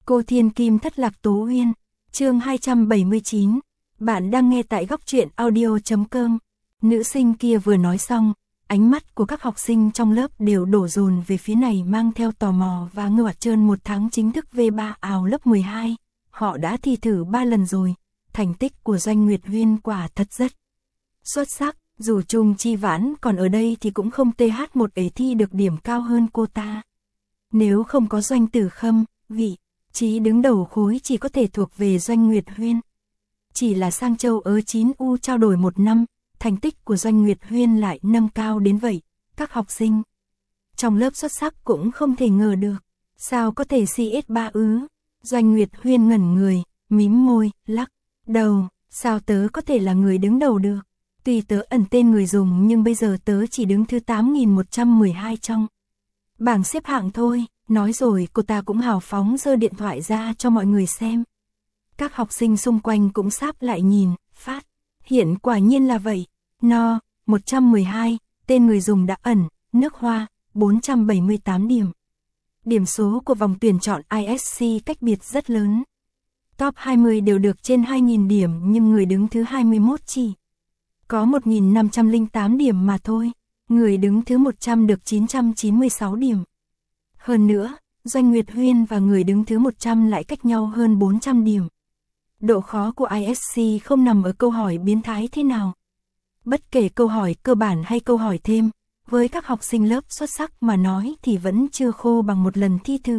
Cô Thiên Kim thất lạc Tố Uyên, chương 279. Bạn đang nghe tại góc truyện audio.com. Nữ sinh kia vừa nói xong, ánh mắt của các học sinh trong lớp đều đổ dồn về phía này mang theo tò mò và ngửa trơn một tháng chính thức V3 ào lớp 12. Họ đã thi thử 3 lần rồi, thành tích của Doanh Nguyệt Huyên quả thật rất xuất sắc, dù Trung Chi Vãn còn ở đây thì cũng không TH1 ấy thi được điểm cao hơn cô ta. Nếu không có Doanh Tử Khâm, vị trí đứng đầu khối chỉ có thể thuộc về Doanh Nguyệt Huyên. Chỉ là sang châu Ớ 9U trao đổi 1 năm, thành tích của Doanh Nguyệt Huyên lại nâng cao đến vậy, các học sinh trong lớp xuất sắc cũng không thể ngờ được, sao có thể CS3 ư? Doanh Nguyệt Huyên ngẩn người, mím môi, lắc đầu, sao tớ có thể là người đứng đầu được? Tuy tớ ẩn tên người dùng nhưng bây giờ tớ chỉ đứng thứ 8112 trong bảng xếp hạng thôi. Nói rồi cô ta cũng hào phóng giơ điện thoại ra cho mọi người xem. Các học sinh xung quanh cũng sáp lại nhìn, phát hiện quả nhiên là vậy. No, 112, tên người dùng đã ẩn, nước hoa, 478 điểm. Điểm số của vòng tuyển chọn ISC cách biệt rất lớn. Top 20 đều được trên 2.000 điểm nhưng người đứng thứ 21 chỉ có 1.508 điểm mà thôi. Người đứng thứ 100 được 996 điểm. Hơn nữa, Doanh Nguyệt Huyên và người đứng thứ 100 lại cách nhau hơn 400 điểm. Độ khó của ISC không nằm ở câu hỏi biến thái thế nào. Bất kể câu hỏi cơ bản hay câu hỏi thêm, với các học sinh lớp xuất sắc mà nói thì vẫn chưa khô bằng một lần thi thử.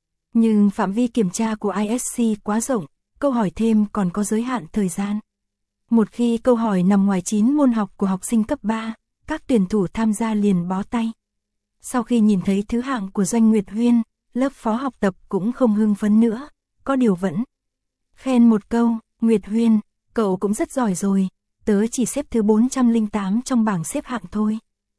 Nhưng phạm vi kiểm tra của ISC quá rộng, câu hỏi thêm còn có giới hạn thời gian. Một khi câu hỏi nằm ngoài 9 môn học của học sinh cấp 3, các tuyển thủ tham gia liền bó tay. Sau khi nhìn thấy thứ hạng của Doanh Nguyệt Huyên, lớp phó học tập cũng không hưng phấn nữa, có điều vẫn khen một câu, Nguyệt Huyên, cậu cũng rất giỏi rồi, tớ chỉ xếp thứ 408 trong bảng xếp hạng thôi.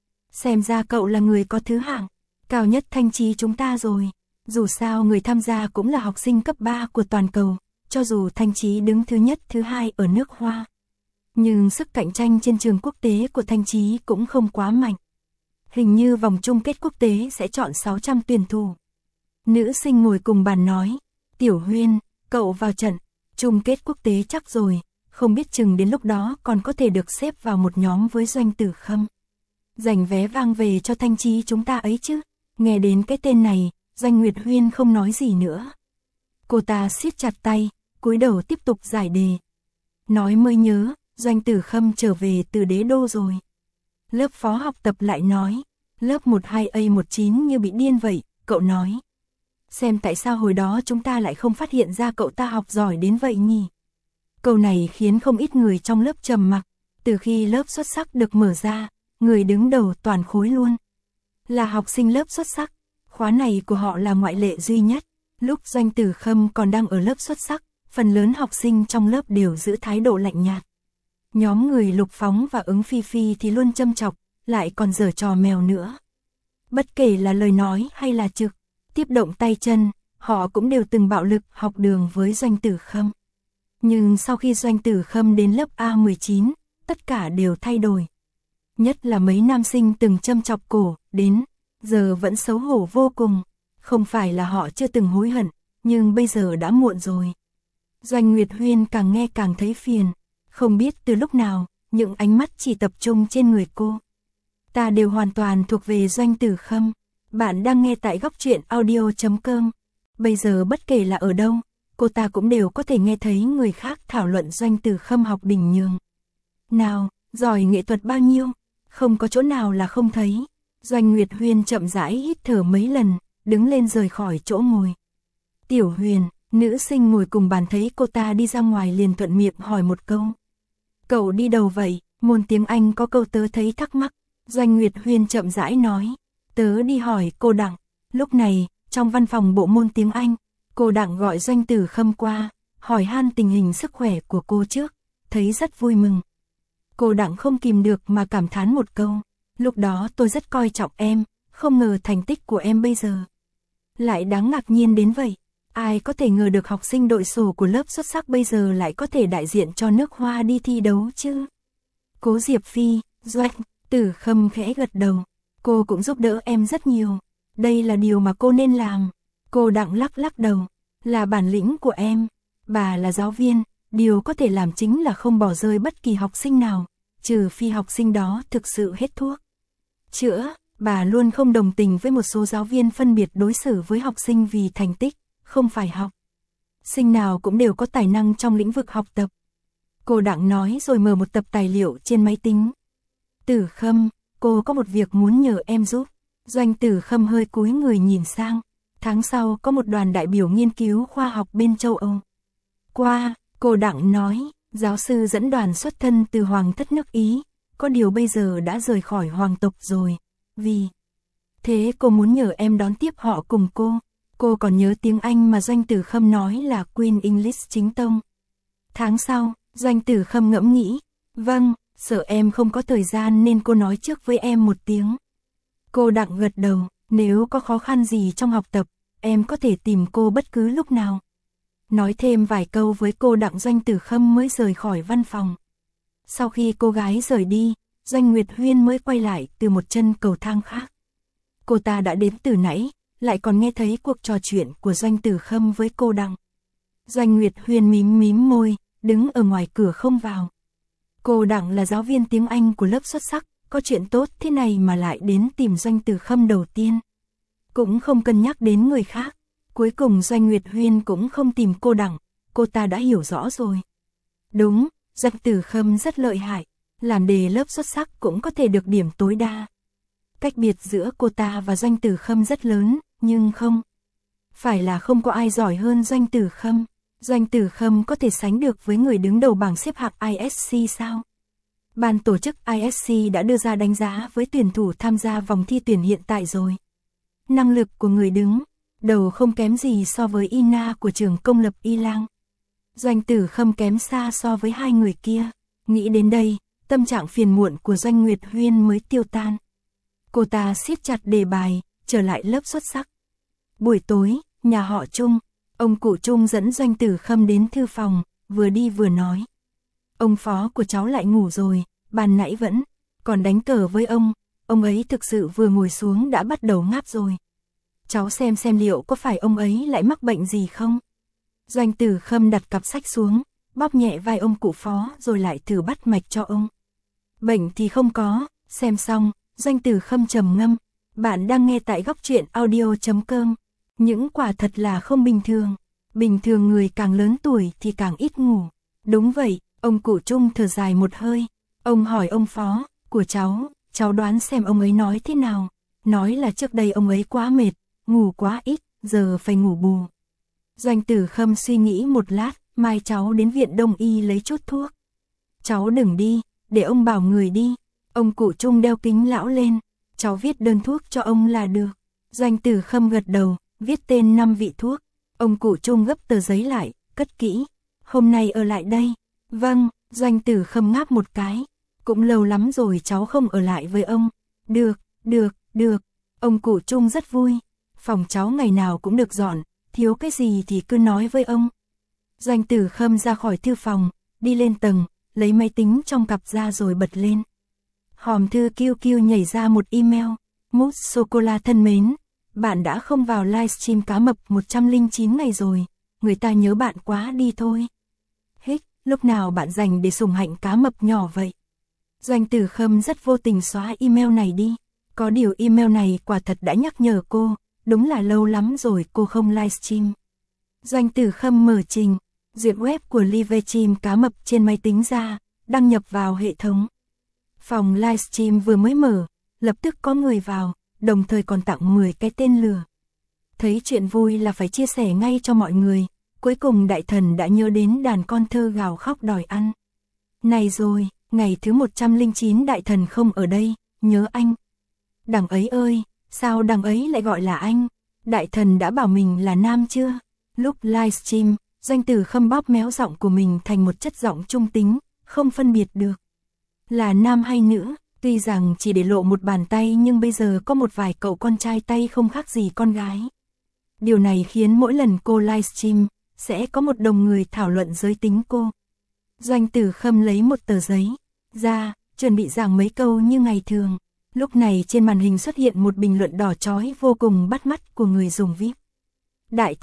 Xem ra cậu là người có thứ hạng cao nhất Thanh Trì chúng ta rồi, dù sao người tham gia cũng là học sinh cấp 3 của toàn cầu, cho dù Thanh Trì đứng thứ nhất thứ hai ở nước Hoa. Nhưng sức cạnh tranh trên trường quốc tế của Thanh Trì cũng không quá mạnh. Hình như vòng chung kết quốc tế sẽ chọn 600 tuyển thủ. Nữ sinh ngồi cùng bàn nói, Tiểu Huyên, cậu vào trận chung kết quốc tế chắc rồi, không biết chừng đến lúc đó còn có thể được xếp vào một nhóm với Doanh Tử Khâm. Giành vé vang về cho Thanh Trì chúng ta ấy chứ. Nghe đến cái tên này, Doanh Nguyệt Huyên không nói gì nữa. Cô ta siết chặt tay, cúi đầu tiếp tục giải đề. Nói mới nhớ, Doanh Tử Khâm trở về từ Đế Đô rồi. Lớp phó học tập lại nói, lớp 12A19 như bị điên vậy, cậu nói. Xem tại sao hồi đó chúng ta lại không phát hiện ra cậu ta học giỏi đến vậy nhỉ? Câu này khiến không ít người trong lớp trầm mặc, từ khi lớp xuất sắc được mở ra, người đứng đầu toàn khối luôn là học sinh lớp xuất sắc, khóa này của họ là ngoại lệ duy nhất. Lúc Doanh Tử Khâm còn đang ở lớp xuất sắc, phần lớn học sinh trong lớp đều giữ thái độ lạnh nhạt. Nhóm người Lục Phóng và Ứng Phi Phi thì luôn châm chọc, lại còn giở trò mèo nữa. Bất kể là lời nói hay là trực tiếp động tay chân, họ cũng đều từng bạo lực học đường với Doanh Tử Khâm. Nhưng sau khi Doanh Tử Khâm đến lớp A19, tất cả đều thay đổi. Nhất là mấy nam sinh từng châm chọc cổ, đến giờ vẫn xấu hổ vô cùng. Không phải là họ chưa từng hối hận, nhưng bây giờ đã muộn rồi. Doanh Nguyệt Huyên càng nghe càng thấy phiền. Không biết từ lúc nào, những ánh mắt chỉ tập trung trên người cô ta đều hoàn toàn thuộc về Doanh Tử Khâm. Bạn đang nghe tại góc truyện audio.com. Bây giờ bất kể là ở đâu, cô ta cũng đều có thể nghe thấy người khác thảo luận Doanh Tử Khâm học đỉnh nhường nào, giỏi nghệ thuật bao nhiêu, không có chỗ nào là không thấy. Doanh Nguyệt Huyên chậm rãi hít thở mấy lần, đứng lên rời khỏi chỗ ngồi. Tiểu Huyền, nữ sinh ngồi cùng bàn thấy cô ta đi ra ngoài liền thuận miệng hỏi một câu. Cậu đi đâu vậy? Môn tiếng Anh có câu tớ thấy thắc mắc. Doanh Nguyệt Huyên chậm rãi nói. Tớ đi hỏi cô Đặng. Lúc này, trong văn phòng bộ môn tiếng Anh, cô Đặng gọi Doanh Tử Khâm qua, hỏi han tình hình sức khỏe của cô trước, thấy rất vui mừng. Cô Đặng không kìm được mà cảm thán một câu. Lúc đó tôi rất coi trọng em, không ngờ thành tích của em bây giờ lại đáng ngạc nhiên đến vậy. Ai có thể ngờ được học sinh đội sổ của lớp xuất sắc bây giờ lại có thể đại diện cho nước Hoa đi thi đấu chứ? Cố Diệp Phi, Doanh Tử Khâm khẽ gật đầu. Cô cũng giúp đỡ em rất nhiều. Đây là điều mà cô nên làm. Cô Đặng lắc lắc đầu. Là bản lĩnh của em. Bà là giáo viên, điều có thể làm chính là không bỏ rơi bất kỳ học sinh nào, trừ phi học sinh đó thực sự hết thuốc chữa. Bà luôn không đồng tình với một số giáo viên phân biệt đối xử với học sinh vì thành tích, không phải học sinh nào cũng đều có tài năng trong lĩnh vực học tập. Cô Đặng nói rồi mở một tập tài liệu trên máy tính. Tử Khâm, cô có một việc muốn nhờ em giúp. Doanh Tử Khâm hơi cúi người nhìn sang. Tháng sau có một đoàn đại biểu nghiên cứu khoa học bên châu Âu qua, cô Đặng nói, giáo sư dẫn đoàn xuất thân từ Hoàng thất nước Ý, có điều bây giờ đã rời khỏi hoàng tộc rồi, vì thế cô muốn nhờ em đón tiếp họ cùng cô. Cô còn nhớ tiếng Anh mà Doanh Tử Khâm nói là Queen English chính tông. Tháng sau, Doanh Tử Khâm ngẫm nghĩ, vâng, sợ em không có thời gian nên cô nói trước với em một tiếng. Cô Đặng gật đầu, nếu có khó khăn gì trong học tập, em có thể tìm cô bất cứ lúc nào. Nói thêm vài câu với cô Đặng, Doanh Tử Khâm mới rời khỏi văn phòng. Sau khi cô gái rời đi, Doanh Nguyệt Huyên mới quay lại từ một chân cầu thang khác. Cô ta đã đến từ nãy, lại còn nghe thấy cuộc trò chuyện của Doanh Tử Khâm với cô Đặng. Doanh Nguyệt Huyên mím mím môi, đứng ở ngoài cửa không vào. Cô Đặng là giáo viên tiếng Anh của lớp xuất sắc, có chuyện tốt thế này mà lại đến tìm Doanh Tử Khâm đầu tiên. Cũng không cân nhắc đến người khác. Cuối cùng Doanh Nguyệt Huyên cũng không tìm cô Đặng, cô ta đã hiểu rõ rồi. Đúng, Doanh Tử Khâm rất lợi hại, làm đề lớp xuất sắc cũng có thể được điểm tối đa. Cách biệt giữa cô ta và Doanh Tử Khâm rất lớn, nhưng không phải là không có ai giỏi hơn Doanh Tử Khâm. Doanh Tử Khâm có thể sánh được với người đứng đầu bảng xếp hạng ISC sao? Ban tổ chức ISC đã đưa ra đánh giá với tuyển thủ tham gia vòng thi tuyển hiện tại rồi. Năng lực của người đứng đầu không kém gì so với Ina của trường công lập Y Lang. Doanh Tử Khâm kém xa so với hai người kia. Nghĩ đến đây, tâm trạng phiền muộn của Doanh Nguyệt Huyên mới tiêu tan. Cô ta siết chặt đề bài, trở lại lớp xuất sắc. Buổi tối, nhà họ Trung, ông cụ Trung dẫn Doanh Tử Khâm đến thư phòng, vừa đi vừa nói. Ông phó của cháu lại ngủ rồi, ban nãy vẫn còn đánh cờ với ông ấy thực sự vừa ngồi xuống đã bắt đầu ngáp rồi. Cháu xem liệu có phải ông ấy lại mắc bệnh gì không? Doanh Tử Khâm đặt cặp sách xuống, bóp nhẹ vai ông cụ phó rồi lại thử bắt mạch cho ông. Bệnh thì không có, xem xong, Doanh Tử Khâm trầm ngâm. Bạn đang nghe tại Góc Truyện Audio.com. Những quả thật là không bình thường. Bình thường người càng lớn tuổi thì càng ít ngủ. Đúng vậy, ông cụ Trung thở dài một hơi. Ông hỏi ông phó của cháu đoán xem ông ấy nói thế nào. Nói là trước đây ông ấy quá mệt, ngủ quá ít, giờ phải ngủ bù. Doanh Tử Khâm suy nghĩ một lát, mai cháu đến viện Đông y lấy chút thuốc. Cháu đừng đi, để ông bảo người đi. Ông cụ Trung đeo kính lão lên, cháu viết đơn thuốc cho ông là được. Doanh Tử Khâm gật đầu, viết tên 5 vị thuốc. Ông cụ Trung gấp tờ giấy lại, cất kỹ. Hôm nay ở lại đây. Vâng, Doanh Tử Khâm ngáp một cái. Cũng lâu lắm rồi cháu không ở lại với ông. Được. Ông cụ Trung rất vui. Phòng cháu ngày nào cũng được dọn, thiếu cái gì thì cứ nói với ông. Doanh Tử Khâm ra khỏi thư phòng, đi lên tầng, lấy máy tính trong cặp ra rồi bật lên. Hòm thư QQ nhảy ra một email. Mousse sô-cô-la thân mến, bạn đã không vào livestream cá mập 109 ngày rồi, người ta nhớ bạn quá đi thôi. Hích, lúc nào bạn dành để sủng hạnh cá mập nhỏ vậy? Doanh Tử Khâm rất vô tình xóa email này đi. Có điều email này quả thật đã nhắc nhở cô, đúng là lâu lắm rồi cô không livestream. Doanh Tử Khâm mở trình duyệt web của livestream cá mập trên máy tính ra, đăng nhập vào hệ thống. Phòng livestream vừa mới mở, lập tức có người vào, đồng thời còn tặng 10 cái tên lừa. Thấy chuyện vui là phải chia sẻ ngay cho mọi người, cuối cùng đại thần đã nhớ đến đàn con thơ gào khóc đòi ăn. Này rồi, ngày thứ 109 đại thần không ở đây, nhớ anh. Đằng ấy ơi, sao đằng ấy lại gọi là anh? Đại thần đã bảo mình là nam chưa? Lúc livestream, Doanh Tử Khâm bóp méo giọng của mình thành một chất giọng trung tính, không phân biệt được là nam hay nữ. Tuy rằng chỉ để lộ một bàn tay nhưng bây giờ có một vài cậu con trai tay không khác gì con gái. Điều này khiến mỗi lần cô livestream, sẽ có một đồng người thảo luận giới tính cô. Doanh Tử Khâm lấy một tờ giấy ra, chuẩn bị giảng mấy câu như ngày thường. Lúc này trên màn hình xuất hiện một bình luận đỏ chói vô cùng bắt mắt của người dùng VIP. Đại thần,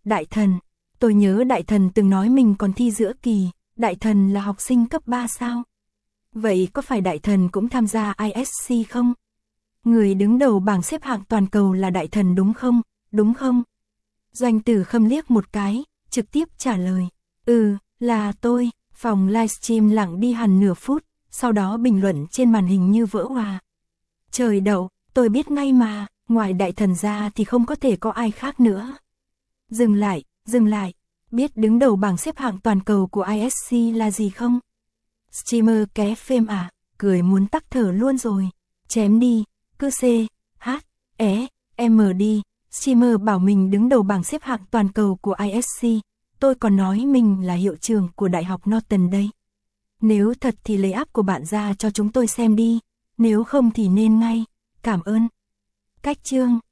Đại Thần. Tôi nhớ Đại Thần từng nói mình còn thi giữa kỳ, Đại Thần là học sinh cấp 3 sao? Vậy có phải Đại Thần cũng tham gia ISC không? Người đứng đầu bảng xếp hạng toàn cầu là Đại Thần đúng không? Đúng không? Doanh Tử Khâm liếc một cái, trực tiếp trả lời. Là tôi. Phòng livestream lặng đi hẳn nửa phút, sau đó bình luận trên màn hình như vỡ hòa. Trời đậu, tôi biết ngay mà, ngoài Đại Thần ra thì không có thể có ai khác nữa. Dừng lại, biết đứng đầu bảng xếp hạng toàn cầu của ISC là gì không? Streamer ké phêm à, cười muốn tắc thở luôn rồi. Chém đi, cứ C, H, E, M đi. Streamer bảo mình đứng đầu bảng xếp hạng toàn cầu của ISC. Tôi còn nói mình là hiệu trưởng của Đại học Norton đây. Nếu thật thì lấy app của bạn ra cho chúng tôi xem đi. Nếu không thì nên ngay. Cảm ơn. Cách chương